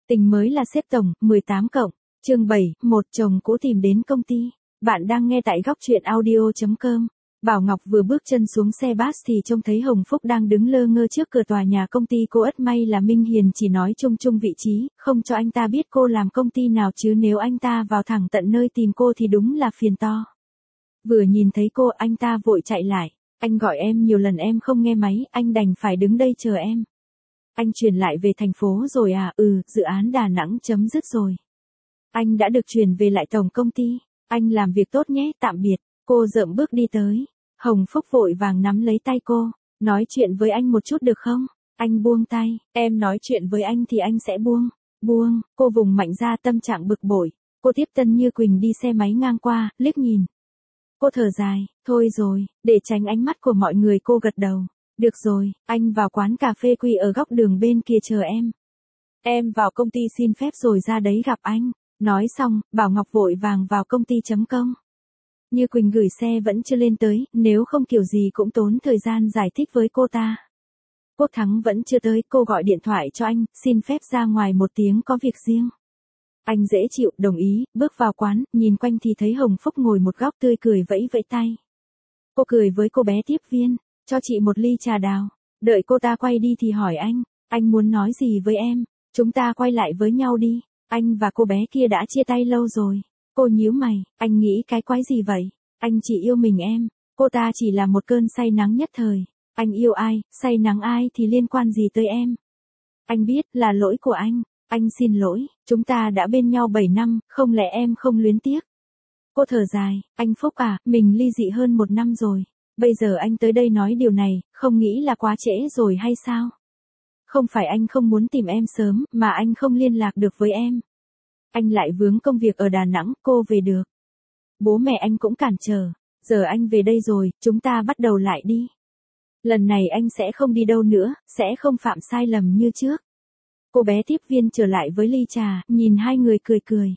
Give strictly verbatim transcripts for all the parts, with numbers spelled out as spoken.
Tình mới là sếp tổng, mười tám cộng, chương bảy, một chồng cũ tìm đến công ty. Bạn đang nghe tại góc truyện audio chấm com. Bảo Ngọc vừa bước chân xuống xe bus thì trông thấy Hồng Phúc đang đứng lơ ngơ trước cửa tòa nhà công ty cô. Ất may là Minh Hiền chỉ nói chung chung vị trí, không cho anh ta biết cô làm công ty nào, chứ nếu anh ta vào thẳng tận nơi tìm cô thì đúng là phiền to. Vừa nhìn thấy cô, anh ta vội chạy lại. Anh gọi em nhiều lần em không nghe máy, anh đành phải đứng đây chờ em. Anh chuyển lại về thành phố rồi à? Ừ, dự án Đà Nẵng chấm dứt rồi. Anh đã được chuyển về lại tổng công ty. Anh làm việc tốt nhé, tạm biệt. Cô dợm bước đi tới. Hồng Phúc vội vàng nắm lấy tay cô. Nói chuyện với anh một chút được không? Anh buông tay. Em nói chuyện với anh thì anh sẽ buông. Buông. Cô vùng mạnh ra, tâm trạng bực bội. Cô tiếp Tân Như Quỳnh đi xe máy ngang qua, liếc nhìn. Cô thở dài. Thôi rồi, để tránh ánh mắt của mọi người cô gật đầu. Được rồi, anh vào quán cà phê Quy ở góc đường bên kia chờ em. Em vào công ty xin phép rồi ra đấy gặp anh. Nói xong, Bảo Ngọc vội vàng vào công ty chấm công. Như Quỳnh gửi xe vẫn chưa lên tới, nếu không kiểu gì cũng tốn thời gian giải thích với cô ta. Quốc Thắng vẫn chưa tới, cô gọi điện thoại cho anh, xin phép ra ngoài một tiếng có việc riêng. Anh dễ chịu, đồng ý, bước vào quán, nhìn quanh thì thấy Hồng Phúc ngồi một góc tươi cười vẫy vẫy tay. Cô cười với cô bé tiếp viên, cho chị một ly trà đào. Đợi cô ta quay đi thì hỏi anh, anh muốn nói gì với em, chúng ta quay lại với nhau đi. Anh và cô bé kia đã chia tay lâu rồi. Cô nhíu mày, anh nghĩ cái quái gì vậy? Anh chỉ yêu mình em, cô ta chỉ là một cơn say nắng nhất thời. Anh yêu ai, say nắng ai thì liên quan gì tới em? Anh biết là lỗi của anh, anh xin lỗi, chúng ta đã bên nhau bảy năm, không lẽ em không luyến tiếc? Cô thở dài, anh Phúc à, mình ly dị hơn một năm rồi. Bây giờ anh tới đây nói điều này, không nghĩ là quá trễ rồi hay sao? Không phải anh không muốn tìm em sớm, mà anh không liên lạc được với em. Anh lại vướng công việc ở Đà Nẵng, cô về được. Bố mẹ anh cũng cản trở. Giờ anh về đây rồi, chúng ta bắt đầu lại đi. Lần này anh sẽ không đi đâu nữa, sẽ không phạm sai lầm như trước. Cô bé tiếp viên trở lại với ly trà, nhìn hai người cười cười.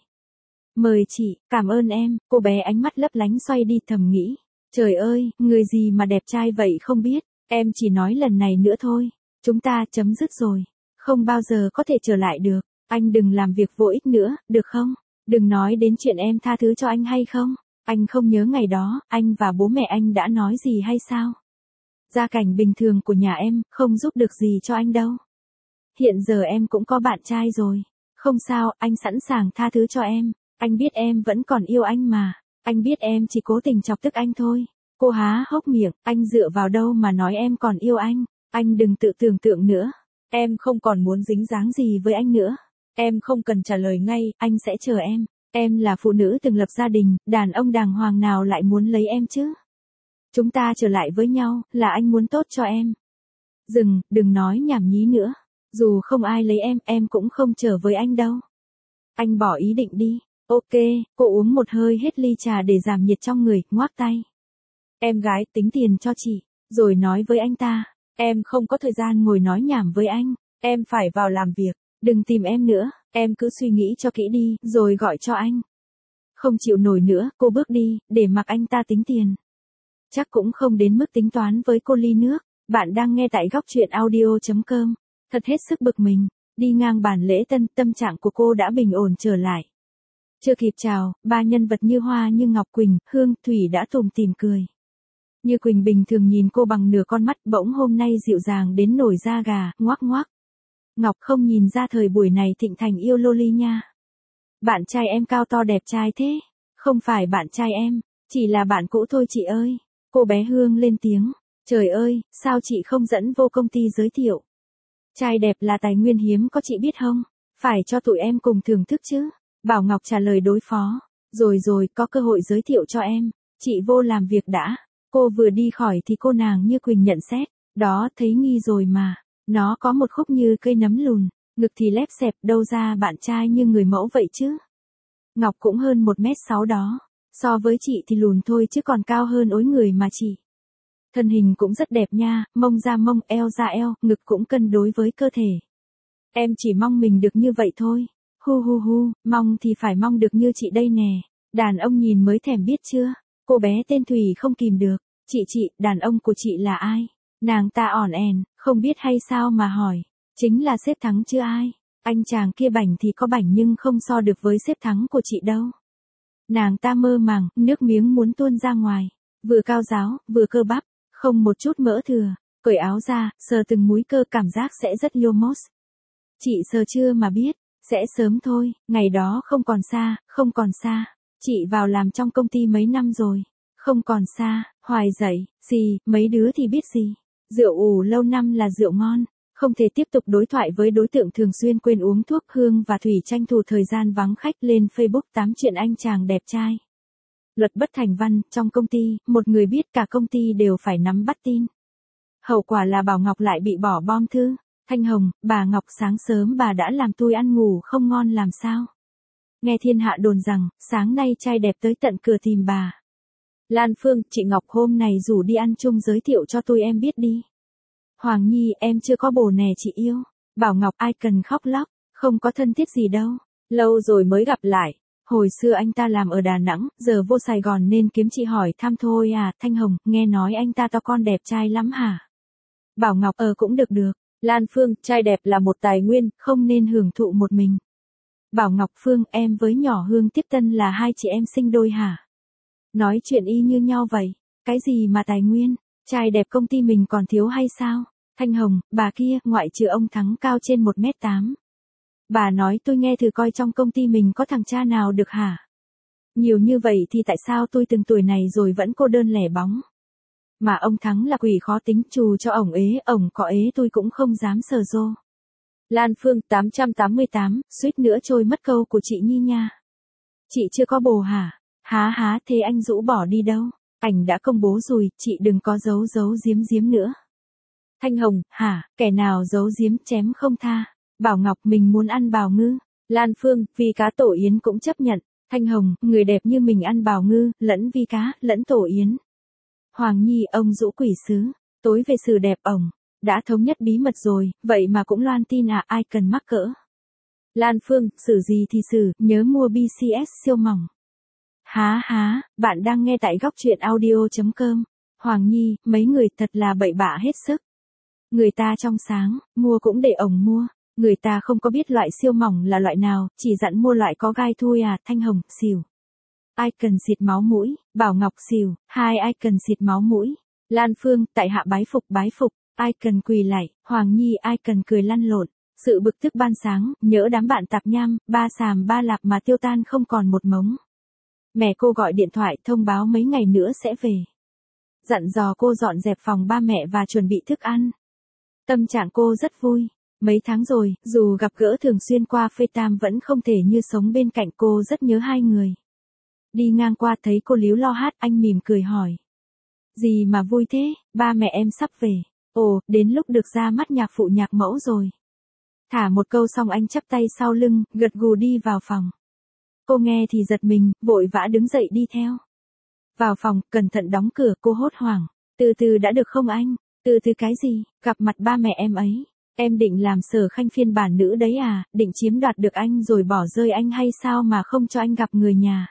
Mời chị, cảm ơn em, cô bé ánh mắt lấp lánh xoay đi thầm nghĩ. Trời ơi, người gì mà đẹp trai vậy không biết, em chỉ nói lần này nữa thôi. Chúng ta chấm dứt rồi, không bao giờ có thể trở lại được. Anh đừng làm việc vô ích nữa, được không? Đừng nói đến chuyện em tha thứ cho anh hay không? Anh không nhớ ngày đó, anh và bố mẹ anh đã nói gì hay sao? Gia cảnh bình thường của nhà em, không giúp được gì cho anh đâu. Hiện giờ em cũng có bạn trai rồi. Không sao, anh sẵn sàng tha thứ cho em. Anh biết em vẫn còn yêu anh mà. Anh biết em chỉ cố tình chọc tức anh thôi. Cô há hốc miệng, anh dựa vào đâu mà nói em còn yêu anh? Anh đừng tự tưởng tượng nữa. Em không còn muốn dính dáng gì với anh nữa. Em không cần trả lời ngay, anh sẽ chờ em. Em là phụ nữ từng lập gia đình, đàn ông đàng hoàng nào lại muốn lấy em chứ? Chúng ta trở lại với nhau, là anh muốn tốt cho em. Dừng, đừng nói nhảm nhí nữa. Dù không ai lấy em, em cũng không trở với anh đâu. Anh bỏ ý định đi. Ok, cô uống một hơi hết ly trà để giảm nhiệt trong người, ngoác tay. Em gái, tính tiền cho chị, rồi nói với anh ta. Em không có thời gian ngồi nói nhảm với anh, em phải vào làm việc. Đừng tìm em nữa, em cứ suy nghĩ cho kỹ đi, rồi gọi cho anh. Không chịu nổi nữa, cô bước đi, để mặc anh ta tính tiền. Chắc cũng không đến mức tính toán với cô ly nước. Bạn đang nghe tại góc truyện audio chấm com. Thật hết sức bực mình, đi ngang bàn lễ tân, tâm trạng của cô đã bình ổn trở lại. Chưa kịp chào, ba nhân vật Như Hoa như Ngọc Quỳnh, Hương, Thủy đã tủm tỉm cười. Như Quỳnh bình thường nhìn cô bằng nửa con mắt, bỗng hôm nay dịu dàng đến nổi da gà, ngoác ngoác. Ngọc không nhìn ra thời buổi này thịnh thành yêu loli nha. Bạn trai em cao to đẹp trai thế. Không phải bạn trai em, chỉ là bạn cũ thôi chị ơi. Cô bé Hương lên tiếng. Trời ơi, sao chị không dẫn vô công ty giới thiệu? Trai đẹp là tài nguyên hiếm có chị biết không? Phải cho tụi em cùng thưởng thức chứ. Bảo Ngọc trả lời đối phó. Rồi rồi, có cơ hội giới thiệu cho em. Chị vô làm việc đã. Cô vừa đi khỏi thì cô nàng Như Quỳnh nhận xét. Đó, thấy nghi rồi mà. Nó có một khúc như cây nấm lùn, ngực thì lép xẹp, đâu ra bạn trai như người mẫu vậy chứ. Ngọc cũng hơn một mét sáu đó. So với chị thì lùn thôi chứ còn cao hơn ối người mà chị. Thân hình cũng rất đẹp nha, mông ra mông, eo ra eo, ngực cũng cân đối với cơ thể. Em chỉ mong mình được như vậy thôi. Hu hu hu, mong thì phải mong được như chị đây nè. Đàn ông nhìn mới thèm biết chưa. Cô bé tên Thùy không kìm được. Chị chị, đàn ông của chị là ai? Nàng ta ỏn ẻn, không biết hay sao mà hỏi. Chính là sếp Thắng chứ ai. Anh chàng kia bảnh thì có bảnh nhưng không so được với xếp thắng của chị đâu. Nàng ta mơ màng, nước miếng muốn tuôn ra ngoài. Vừa cao ráo, vừa cơ bắp, không một chút mỡ thừa. Cởi áo ra, sờ từng múi cơ cảm giác sẽ rất yomos. Chị sờ chưa mà biết, sẽ sớm thôi, ngày đó không còn xa, không còn xa. Chị vào làm trong công ty mấy năm rồi. Không còn xa, hoài dậy, gì, mấy đứa thì biết gì. Rượu ủ lâu năm là rượu ngon. Không thể tiếp tục đối thoại với đối tượng thường xuyên quên uống thuốc. Hương và Thủy tranh thủ thời gian vắng khách lên Facebook tám chuyện anh chàng đẹp trai. Luật bất thành văn, trong công ty, một người biết cả công ty đều phải nắm bắt tin. Hậu quả là Bảo Ngọc lại bị bỏ bom thư. Thanh Hồng, bà Ngọc sáng sớm bà đã làm tôi ăn ngủ không ngon làm sao. Nghe thiên hạ đồn rằng, sáng nay trai đẹp tới tận cửa tìm bà. Lan Phương, chị Ngọc hôm này rủ đi ăn chung giới thiệu cho tôi em biết đi. Hoàng Nhi, em chưa có bồ nè chị yêu. Bảo Ngọc, ai cần khóc lóc, không có thân thiết gì đâu. Lâu rồi mới gặp lại. Hồi xưa anh ta làm ở Đà Nẵng, giờ vô Sài Gòn nên kiếm chị hỏi thăm thôi à. Thanh Hồng, nghe nói anh ta to con đẹp trai lắm hả? Bảo Ngọc, ờ cũng được được. Lan Phương, trai đẹp là một tài nguyên, không nên hưởng thụ một mình. Bảo Ngọc, Phương, em với nhỏ Hương Tiếp Tân là hai chị em sinh đôi hả? Nói chuyện y như nhau vậy. Cái gì mà tài nguyên, trai đẹp công ty mình còn thiếu hay sao? Thanh Hồng, bà kia, ngoại trừ ông Thắng cao trên một mét tám. Bà nói tôi nghe thử coi trong công ty mình có thằng cha nào được hả? Nhiều như vậy thì tại sao tôi từng tuổi này rồi vẫn cô đơn lẻ bóng? Mà ông Thắng là quỷ khó tính, trù cho ổng ế, ổng có ế tôi cũng không dám sờ rô. Lan Phương, tám trăm tám mươi tám, suýt nữa trôi mất câu của chị Nhi nha. Chị chưa có bồ hả? Há há, thế anh Dũ bỏ đi đâu? Ảnh đã công bố rồi, chị đừng có giấu giấu giếm giếm nữa. Thanh Hồng, hả, kẻ nào giấu giếm chém không tha. Bảo Ngọc, mình muốn ăn bào ngư. Lan Phương, vì cá tổ yến cũng chấp nhận. Thanh Hồng, người đẹp như mình ăn bào ngư, lẫn vi cá, lẫn tổ yến. Hoàng Nhi, ông Dũ quỷ sứ, tối về xử đẹp ổng. Đã thống nhất bí mật rồi, vậy mà cũng loan tin à, ai cần mắc cỡ. Lan Phương, xử gì thì xử, nhớ mua bê xê ét siêu mỏng. Há há, bạn đang nghe tại góc truyện audio chấm com. Hoàng Nhi, mấy người thật là bậy bạ hết sức. Người ta trong sáng, mua cũng để ổng mua. Người ta không có biết loại siêu mỏng là loại nào, chỉ dặn mua loại có gai thôi à. Thanh Hồng, xỉu. Ai cần xịt máu mũi, Bảo Ngọc, xỉu. Hai ai cần xịt máu mũi. Lan Phương, tại hạ bái phục bái phục. Ai cần quỳ lạy, Hoàng Nhi, ai cần cười lăn lộn. Sự bực tức ban sáng, nhỡ đám bạn tạp nham, ba sàm ba lạp mà tiêu tan không còn một mống. Mẹ cô gọi điện thoại thông báo mấy ngày nữa sẽ về. Dặn dò cô dọn dẹp phòng ba mẹ và chuẩn bị thức ăn. Tâm trạng cô rất vui. Mấy tháng rồi, dù gặp gỡ thường xuyên qua FaceTime vẫn không thể như sống bên cạnh cô, rất nhớ hai người. Đi ngang qua thấy cô líu lo hát, anh mỉm cười hỏi. Gì mà vui thế, ba mẹ em sắp về. Ồ, đến lúc được ra mắt nhạc phụ nhạc mẫu rồi. Thả một câu xong anh chắp tay sau lưng, gật gù đi vào phòng. Cô nghe thì giật mình, vội vã đứng dậy đi theo. Vào phòng, cẩn thận đóng cửa, cô hốt hoảng. Từ từ đã được không anh? Từ từ cái gì? Gặp mặt ba mẹ em ấy. Em định làm Sở Khanh phiên bản nữ đấy à, định chiếm đoạt được anh rồi bỏ rơi anh hay sao mà không cho anh gặp người nhà?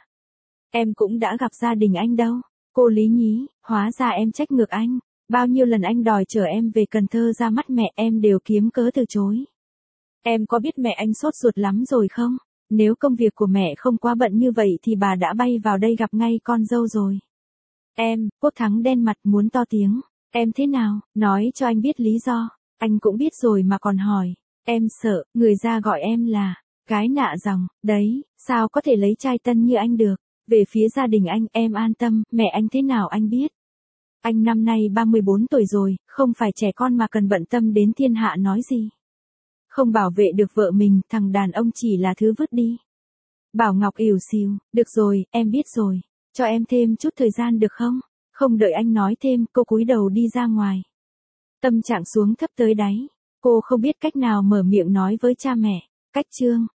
Em cũng đã gặp gia đình anh đâu. Cô lý nhí, hóa ra em trách ngược anh. Bao nhiêu lần anh đòi chở em về Cần Thơ ra mắt mẹ em đều kiếm cớ từ chối. Em có biết mẹ anh sốt ruột lắm rồi không? Nếu công việc của mẹ không quá bận như vậy thì bà đã bay vào đây gặp ngay con dâu rồi. Em, Quốc Thắng đen mặt muốn to tiếng. Em thế nào, nói cho anh biết lý do. Anh cũng biết rồi mà còn hỏi. Em sợ, người ra gọi em là gái nạ dòng, đấy, sao có thể lấy trai tân như anh được. Về phía gia đình anh, em an tâm, mẹ anh thế nào anh biết. Anh năm nay ba mươi bốn tuổi rồi, không phải trẻ con mà cần bận tâm đến thiên hạ nói gì. Không bảo vệ được vợ mình, thằng đàn ông chỉ là thứ vứt đi. Bảo Ngọc ỉu xìu, được rồi, em biết rồi. Cho em thêm chút thời gian được không? Không đợi anh nói thêm, cô cúi đầu đi ra ngoài. Tâm trạng xuống thấp tới đáy. Cô không biết cách nào mở miệng nói với cha mẹ. Cách chương.